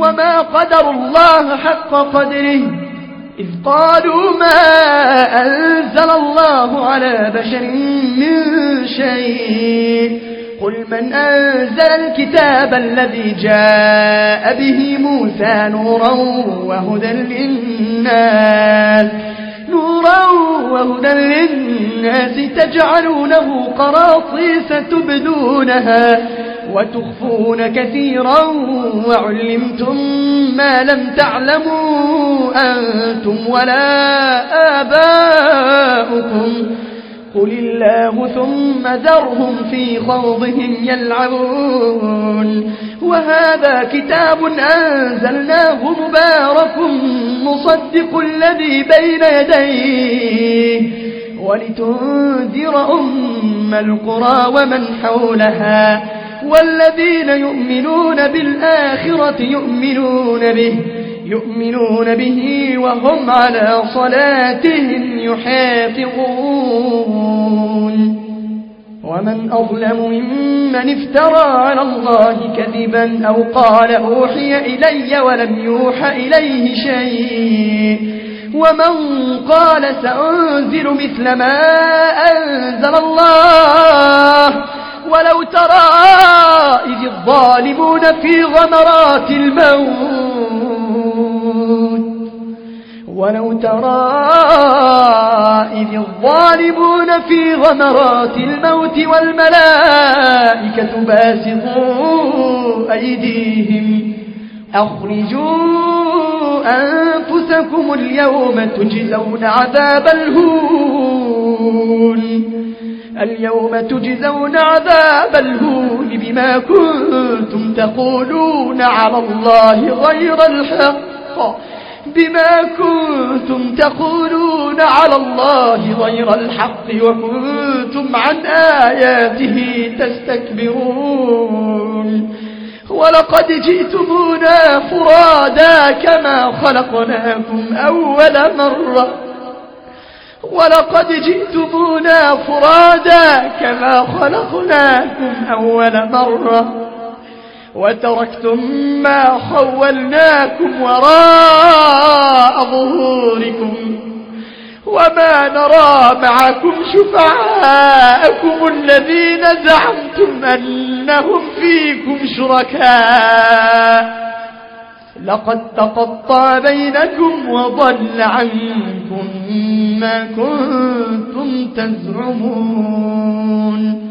وما قدروا الله حق قدره إذ قالوا ما أنزل الله على بشر من شيء قل من أنزل الكتاب الذي جاء به موسى نورا وهدى للناس تجعلونه قراطيس تبدونها وتخفون كثيرا وعلمتم ما لم تعلموا أنتم ولا آباؤكم قل الله ثم ذرهم في خوضهم يلعبون وهذا كتاب أنزلناه مبارك مصدق الذي بين يديه ولتنذر أم القرى ومن حولها والذين يؤمنون بالآخرة يؤمنون به وهم على صلاتهم يحافظون ومن أظلم ممن افترى على الله كذبا أو قال أوحي إلي ولم يوح إليه شيء ومن قال سأنزل مثل ما أنزل الله ولو ترى إذ الظالمون في غمرات الموت والملائكة باسطوا أيديهم أخرجوا أنفسكم اليوم تجزون عذاب الهون بما كنتم تقولون على الله غير الحق وكنتم عن آياته تستكبرون ولقد جئتمونا فرادا كما خلقناكم أول مرة وتركتم ما خولناكم وراء ظهوركم وما نرى معكم شفعاءكم الذين زعمتم أنهم فيكم شركاء لقد تقطع بينكم وضل عنكم ما كنتم تزعمون